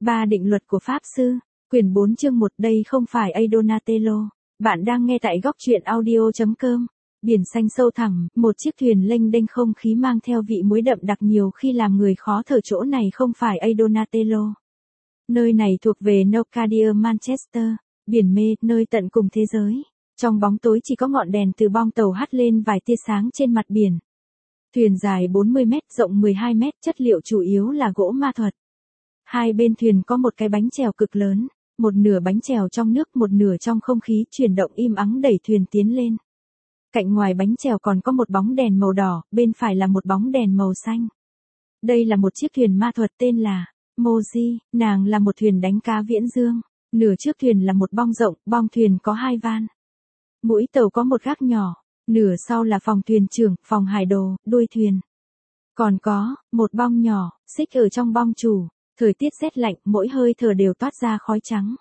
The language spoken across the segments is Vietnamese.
Ba định luật của Pháp Sư, quyển 4 chương 1. Đây không phải A Donatello. Bạn đang nghe tại góc truyện audio.com. Biển xanh sâu thẳm, một chiếc thuyền lênh đênh không khí mang theo vị muối đậm đặc nhiều khi làm người khó thở. Chỗ này không phải A Donatello. Nơi này thuộc về Nocadia Manchester, biển mê, nơi tận cùng thế giới. Trong bóng tối chỉ có ngọn đèn từ bong tàu hắt lên vài tia sáng trên mặt biển. Thuyền dài 40 mét, rộng 12 mét, chất liệu chủ yếu là gỗ ma thuật. Hai bên thuyền có một cái bánh chèo cực lớn, một nửa bánh chèo trong nước, một nửa trong không khí, chuyển động im ắng đẩy thuyền tiến lên. Cạnh ngoài bánh chèo còn có một bóng đèn màu đỏ, bên phải là một bóng đèn màu xanh. Đây là một chiếc thuyền ma thuật tên là Moji, nàng là một thuyền đánh cá viễn dương. Nửa trước thuyền là một bong rộng, bong thuyền có hai van. Mũi tàu có một gác nhỏ, nửa sau là phòng thuyền trưởng, phòng hải đồ, đuôi thuyền. Còn có một bong nhỏ, xích ở trong bong chủ. Thời tiết rét lạnh, mỗi hơi thở đều toát ra khói trắng.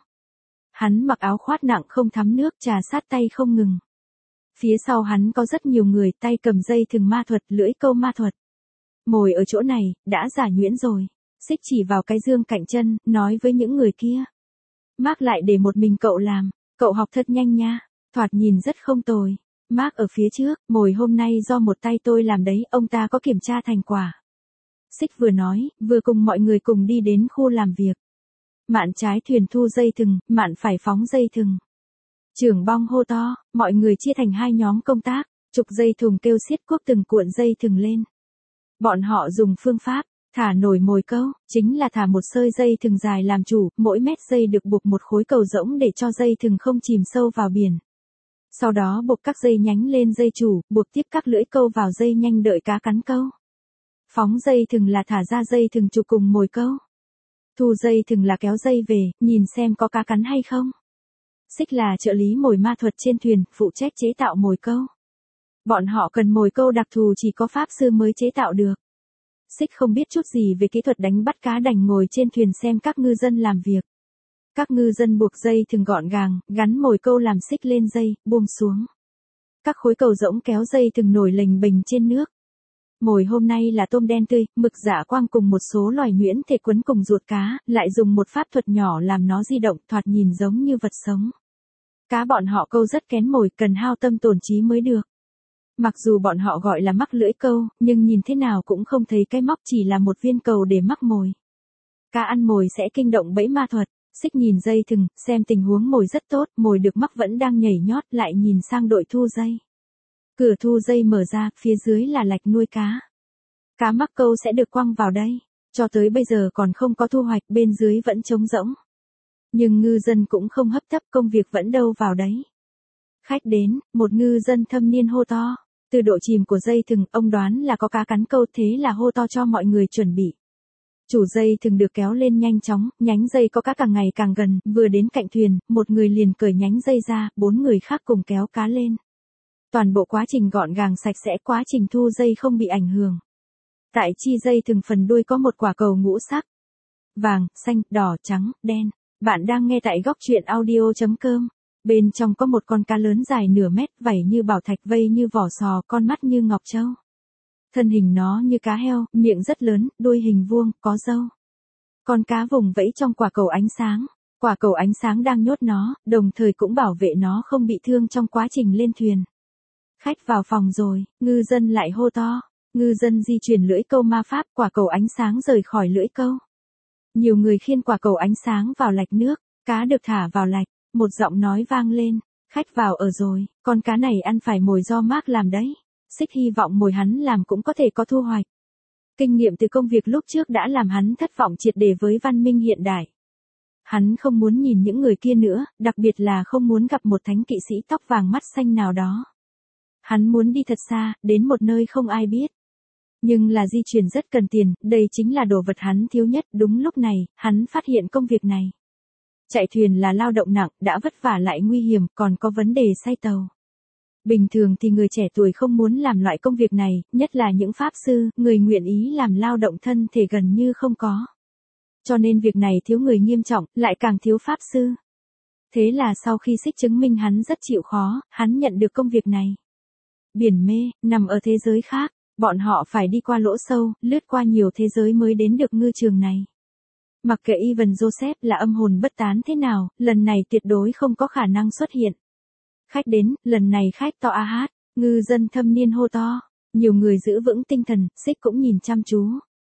Hắn mặc áo khoác nặng không thấm nước, trà sát tay không ngừng. Phía sau hắn có rất nhiều người, tay cầm dây thừng ma thuật, lưỡi câu ma thuật. Ngồi ở chỗ này, đã giả nhuyễn rồi. Xích chỉ vào cái dương cạnh chân, nói với những người kia. Mark lại để một mình cậu làm, cậu học thật nhanh nha, thoạt nhìn rất không tồi. Mark ở phía trước, mồi hôm nay do một tay tôi làm đấy, ông ta có kiểm tra thành quả. Xích vừa nói, vừa cùng mọi người cùng đi đến khu làm việc. Mạn trái thuyền thu dây thừng, mạn phải phóng dây thừng. Trưởng bong hô to, mọi người chia thành hai nhóm công tác, trục dây thừng kêu xiết cuốc từng cuộn dây thừng lên. Bọn họ dùng phương pháp, thả nổi mồi câu, chính là thả một sợi dây thừng dài làm chủ, mỗi mét dây được buộc một khối cầu rỗng để cho dây thừng không chìm sâu vào biển. Sau đó buộc các dây nhánh lên dây chủ, buộc tiếp các lưỡi câu vào dây nhanh đợi cá cắn câu. Phóng dây thừng là thả ra dây thừng chụp cùng mồi câu. Thu dây thừng là kéo dây về, nhìn xem có cá cắn hay không. Xích là trợ lý mồi ma thuật trên thuyền, phụ trách chế tạo mồi câu. Bọn họ cần mồi câu đặc thù chỉ có pháp sư mới chế tạo được. Xích không biết chút gì về kỹ thuật đánh bắt cá, đành ngồi trên thuyền xem các ngư dân làm việc. Các ngư dân buộc dây thừng gọn gàng, gắn mồi câu làm xích lên dây, buông xuống. Các khối cầu rỗng kéo dây thừng nổi lềnh bềnh trên nước. Mồi hôm nay là tôm đen tươi, mực dạ quang cùng một số loài nhuyễn thể quấn cùng ruột cá, lại dùng một pháp thuật nhỏ làm nó di động, thoạt nhìn giống như vật sống. Cá bọn họ câu rất kén mồi, cần hao tâm tổn trí mới được. Mặc dù bọn họ gọi là mắc lưỡi câu, nhưng nhìn thế nào cũng không thấy cái móc, chỉ là một viên cầu để mắc mồi. Cá ăn mồi sẽ kinh động bẫy ma thuật. Xích nhìn dây thừng, xem tình huống mồi rất tốt, mồi được mắc vẫn đang nhảy nhót, lại nhìn sang đội thu dây. Cửa thu dây mở ra, phía dưới là lạch nuôi cá. Cá mắc câu sẽ được quăng vào đây. Cho tới bây giờ còn không có thu hoạch, bên dưới vẫn trống rỗng. Nhưng ngư dân cũng không hấp tấp, công việc vẫn đâu vào đấy. Khách đến, một ngư dân thâm niên hô to. Từ độ chìm của dây thừng, ông đoán là có cá cắn câu, thế là hô to cho mọi người chuẩn bị. Chủ dây thừng được kéo lên nhanh chóng, nhánh dây có cá càng ngày càng gần, vừa đến cạnh thuyền, một người liền cởi nhánh dây ra, 4 người khác cùng kéo cá lên. Toàn bộ quá trình gọn gàng sạch sẽ, quá trình thu dây không bị ảnh hưởng. Tại chi dây thừng phần đuôi có một quả cầu ngũ sắc. Vàng, xanh, đỏ, trắng, đen. Bạn đang nghe tại góc truyện audio.com. Bên trong có một con cá lớn dài nửa mét, vảy như bảo thạch, vây như vỏ sò, con mắt như ngọc châu. Thân hình nó như cá heo, miệng rất lớn, đuôi hình vuông, có râu. Con cá vùng vẫy trong quả cầu ánh sáng. Quả cầu ánh sáng đang nhốt nó, đồng thời cũng bảo vệ nó không bị thương trong quá trình lên thuyền. Khách vào phòng rồi, ngư dân lại hô to. Ngư dân di chuyển lưỡi câu ma pháp, quả cầu ánh sáng rời khỏi lưỡi câu. Nhiều người khiêng quả cầu ánh sáng vào lạch nước, cá được thả vào lạch, một giọng nói vang lên. Khách vào ở rồi, con cá này ăn phải mồi do Mark làm đấy. Xích hy vọng mồi hắn làm cũng có thể có thu hoạch. Kinh nghiệm từ công việc lúc trước đã làm hắn thất vọng triệt để với văn minh hiện đại. Hắn không muốn nhìn những người kia nữa, đặc biệt là không muốn gặp một thánh kỵ sĩ tóc vàng mắt xanh nào đó. Hắn muốn đi thật xa, đến một nơi không ai biết. Nhưng là di chuyển rất cần tiền, đây chính là đồ vật hắn thiếu nhất. Đúng lúc này, hắn phát hiện công việc này. Chạy thuyền là lao động nặng, đã vất vả lại nguy hiểm, còn có vấn đề say tàu. Bình thường thì người trẻ tuổi không muốn làm loại công việc này, nhất là những pháp sư, người nguyện ý làm lao động thân thể gần như không có. Cho nên việc này thiếu người nghiêm trọng, lại càng thiếu pháp sư. Thế là sau khi Xích chứng minh hắn rất chịu khó, hắn nhận được công việc này. Biển mê, nằm ở thế giới khác, bọn họ phải đi qua lỗ sâu, lướt qua nhiều thế giới mới đến được ngư trường này. Mặc kệ Ivan Joseph là âm hồn bất tán thế nào, lần này tuyệt đối không có khả năng xuất hiện. Khách đến, lần này khách to a hát, ngư dân thâm niên hô to. Nhiều người giữ vững tinh thần, Xích cũng nhìn chăm chú.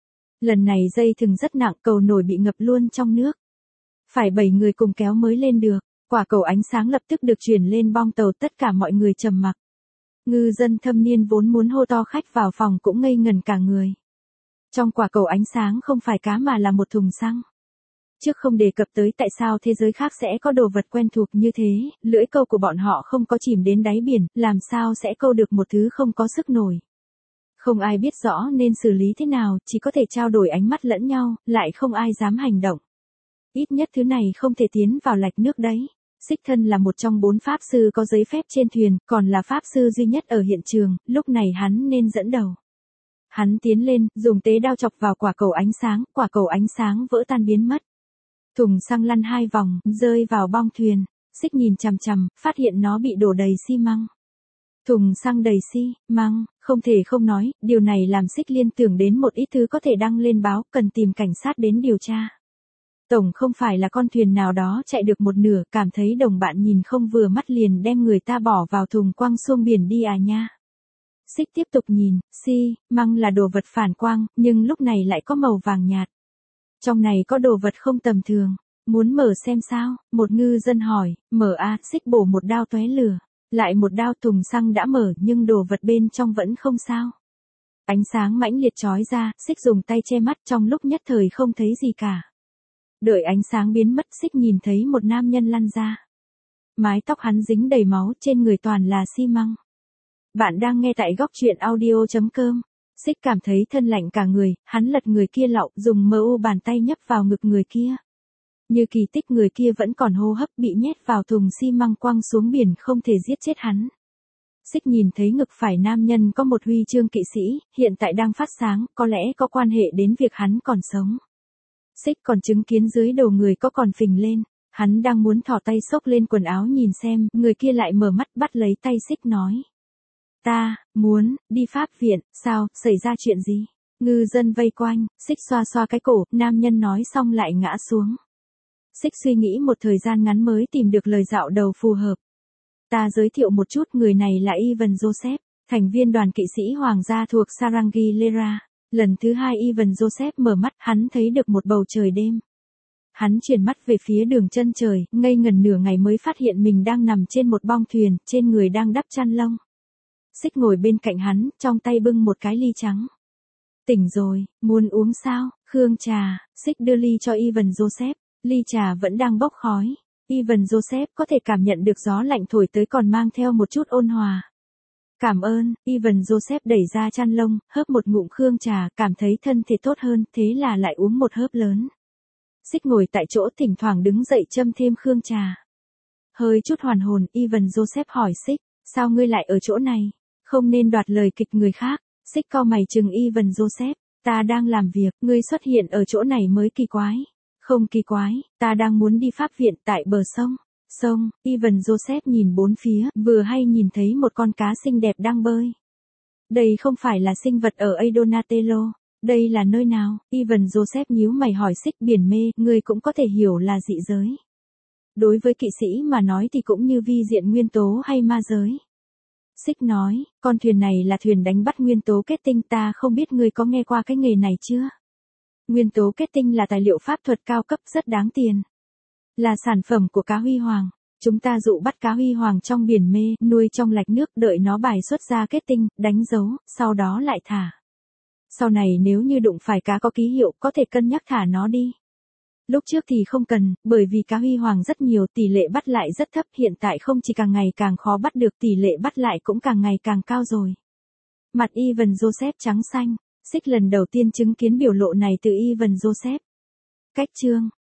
Lần này dây thừng rất nặng, cầu nổi bị ngập luôn trong nước. Phải 7 người cùng kéo mới lên được. Quả cầu ánh sáng lập tức được chuyển lên bong tàu, tất cả mọi người trầm mặc. Ngư dân thâm niên vốn muốn hô to khách vào phòng cũng ngây ngần cả người. Trong quả cầu ánh sáng không phải cá mà là một thùng xăng. Trước không đề cập tới tại sao thế giới khác sẽ có đồ vật quen thuộc như thế, lưỡi câu của bọn họ không có chìm đến đáy biển, làm sao sẽ câu được một thứ không có sức nổi. Không ai biết rõ nên xử lý thế nào, chỉ có thể trao đổi ánh mắt lẫn nhau, lại không ai dám hành động. Ít nhất thứ này không thể tiến vào lạch nước đấy. Xích thân là một trong 4 pháp sư có giấy phép trên thuyền, còn là pháp sư duy nhất ở hiện trường, lúc này hắn nên dẫn đầu. Hắn tiến lên, dùng tế đao chọc vào quả cầu ánh sáng vỡ tan biến mất. Thùng xăng lăn 2 vòng, rơi vào bong thuyền. Xích nhìn chằm chằm, phát hiện nó bị đổ đầy xi măng. Thùng xăng đầy xi măng, không thể không nói, điều này làm Xích liên tưởng đến một ít thứ có thể đăng lên báo, cần tìm cảnh sát đến điều tra. Tổng không phải là con thuyền nào đó chạy được một nửa, cảm thấy đồng bạn nhìn không vừa mắt liền đem người ta bỏ vào thùng quăng xuống biển đi à nha. Xích tiếp tục nhìn, xi măng là đồ vật phản quang, nhưng lúc này lại có màu vàng nhạt. Trong này có đồ vật không tầm thường, muốn mở xem sao, một ngư dân hỏi, mở a, Xích bổ một đao tóe lửa, lại một đao, thùng xăng đã mở nhưng đồ vật bên trong vẫn không sao. Ánh sáng mãnh liệt chói ra, Xích dùng tay che mắt, trong lúc nhất thời không thấy gì cả. Đợi ánh sáng biến mất, Xích nhìn thấy một nam nhân lăn ra. Mái tóc hắn dính đầy máu, trên người toàn là xi măng. Bạn đang nghe tại góc truyện audio.com. Xích cảm thấy thân lạnh cả người, hắn lật người kia lậu, dùng mu bàn tay nhấp vào ngực người kia. Như kỳ tích người kia vẫn còn hô hấp, bị nhét vào thùng xi măng quăng xuống biển, không thể giết chết hắn. Xích nhìn thấy ngực phải nam nhân có một huy chương kỵ sĩ, hiện tại đang phát sáng, có lẽ có quan hệ đến việc hắn còn sống. Xích còn chứng kiến dưới đầu người có còn phình lên, hắn đang muốn thò tay xốc lên quần áo nhìn xem, người kia lại mở mắt bắt lấy tay Xích nói. Ta, muốn, đi pháp viện, sao, xảy ra chuyện gì? Ngư dân vây quanh, Xích xoa xoa cái cổ, nam nhân nói xong lại ngã xuống. Xích suy nghĩ một thời gian ngắn mới tìm được lời dạo đầu phù hợp. Ta giới thiệu một chút, người này là Ivan Joseph, thành viên đoàn kỵ sĩ hoàng gia thuộc Sarangilera. Lần thứ 2 Ivan Joseph mở mắt, hắn thấy được một bầu trời đêm. Hắn chuyển mắt về phía đường chân trời, ngây ngần nửa ngày mới phát hiện mình đang nằm trên một bong thuyền, trên người đang đắp chăn lông. Xích ngồi bên cạnh hắn, trong tay bưng một cái ly trắng. Tỉnh rồi, muốn uống sao? Khương trà. Xích đưa ly cho Ivan Joseph, ly trà vẫn đang bốc khói. Ivan Joseph có thể cảm nhận được gió lạnh thổi tới còn mang theo một chút ôn hòa. Cảm ơn, Ivan Joseph đẩy ra chăn lông, hớp một ngụm khương trà, cảm thấy thân thể tốt hơn, thế là lại uống một hớp lớn. Xích ngồi tại chỗ thỉnh thoảng đứng dậy châm thêm khương trà. Hơi chút hoàn hồn, Ivan Joseph hỏi Xích, sao ngươi lại ở chỗ này? Không nên đoạt lời kịch người khác. Xích cau mày chừng Ivan Joseph, ta đang làm việc, ngươi xuất hiện ở chỗ này mới kỳ quái. Không kỳ quái, ta đang muốn đi pháp viện tại bờ sông. Sông, Ivan Joseph nhìn bốn phía, vừa hay nhìn thấy một con cá xinh đẹp đang bơi. Đây không phải là sinh vật ở Donatello, đây là nơi nào? Ivan Joseph nhíu mày hỏi Xích, biển mê, ngươi cũng có thể hiểu là dị giới. Đối với kỵ sĩ mà nói thì cũng như vi diện nguyên tố hay ma giới. Xích nói, con thuyền này là thuyền đánh bắt nguyên tố kết tinh, ta không biết ngươi có nghe qua cái nghề này chưa? Nguyên tố kết tinh là tài liệu pháp thuật cao cấp rất đáng tiền. Là sản phẩm của cá huy hoàng. Chúng ta dụ bắt cá huy hoàng trong biển mê, nuôi trong lạch nước, đợi nó bài xuất ra kết tinh, đánh dấu, sau đó lại thả. Sau này nếu như đụng phải cá có ký hiệu, có thể cân nhắc thả nó đi. Lúc trước thì không cần, bởi vì cá huy hoàng rất nhiều, tỷ lệ bắt lại rất thấp, hiện tại không chỉ càng ngày càng khó bắt được, tỷ lệ bắt lại cũng càng ngày càng cao rồi. Mặt Ivan Joseph trắng xanh, Xích lần đầu tiên chứng kiến biểu lộ này từ Ivan Joseph. Cách chương